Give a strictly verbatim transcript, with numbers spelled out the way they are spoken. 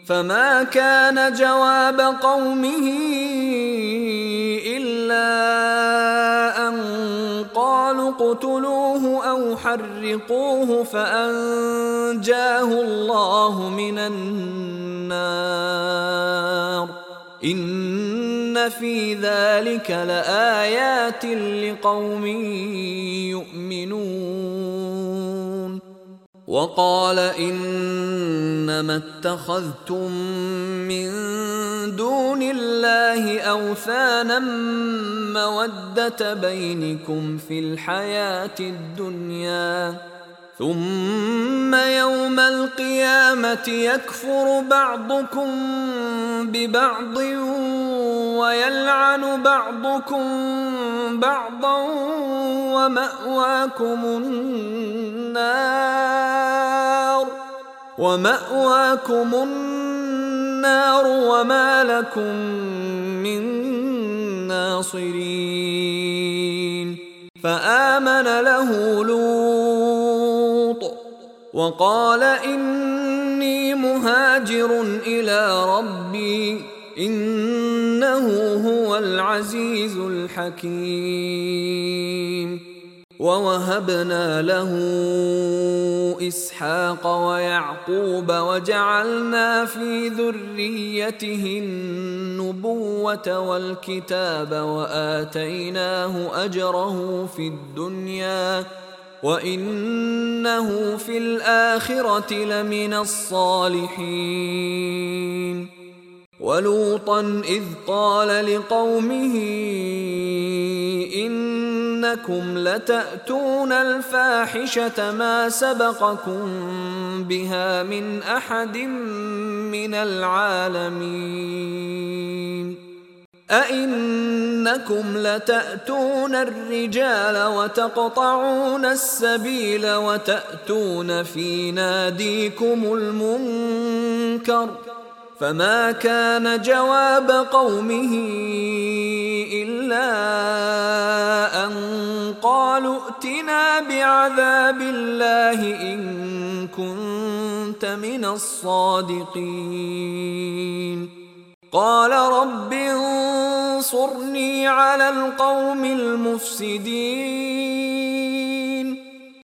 فما كان جواب قومه إلا أن قالوا اقتلوه أو حرقوه فأنجاه الله من النار إن في ذلك لآيات لقوم يؤمنون. وقال إنما اتخذتم من دون الله أوثانا مودة بينكم في الحياة الدنيا ثم يوم القيامة يكفر بعضكم ببعض ويلعن بعضكم بعضا ومأواكم النار ومأواكم النار وما لكم من ناصرين. فآمن له لوط وقال إني مهاجر إلى ربي إنه هو العزيز الحكيم. ووهبنا له إسحاق ويعقوب وجعلنا في ذريته النبوة والكتاب وآتيناه أجره في الدنيا وإنه في الآخرة لمن الصالحين. ولوطا إذ قال لقومه إنكم لتأتون الفاحشة ما سبقكم بها من أحد من العالمين أئنكم لتأتون الرجال وتقطعون السبيل وتأتون في ناديكم المنكر. فما كان جواب قومه إلا أن قالوا ائتنا بعذاب الله إن كنت من الصادقين. قال رب انصرني على القوم المفسدين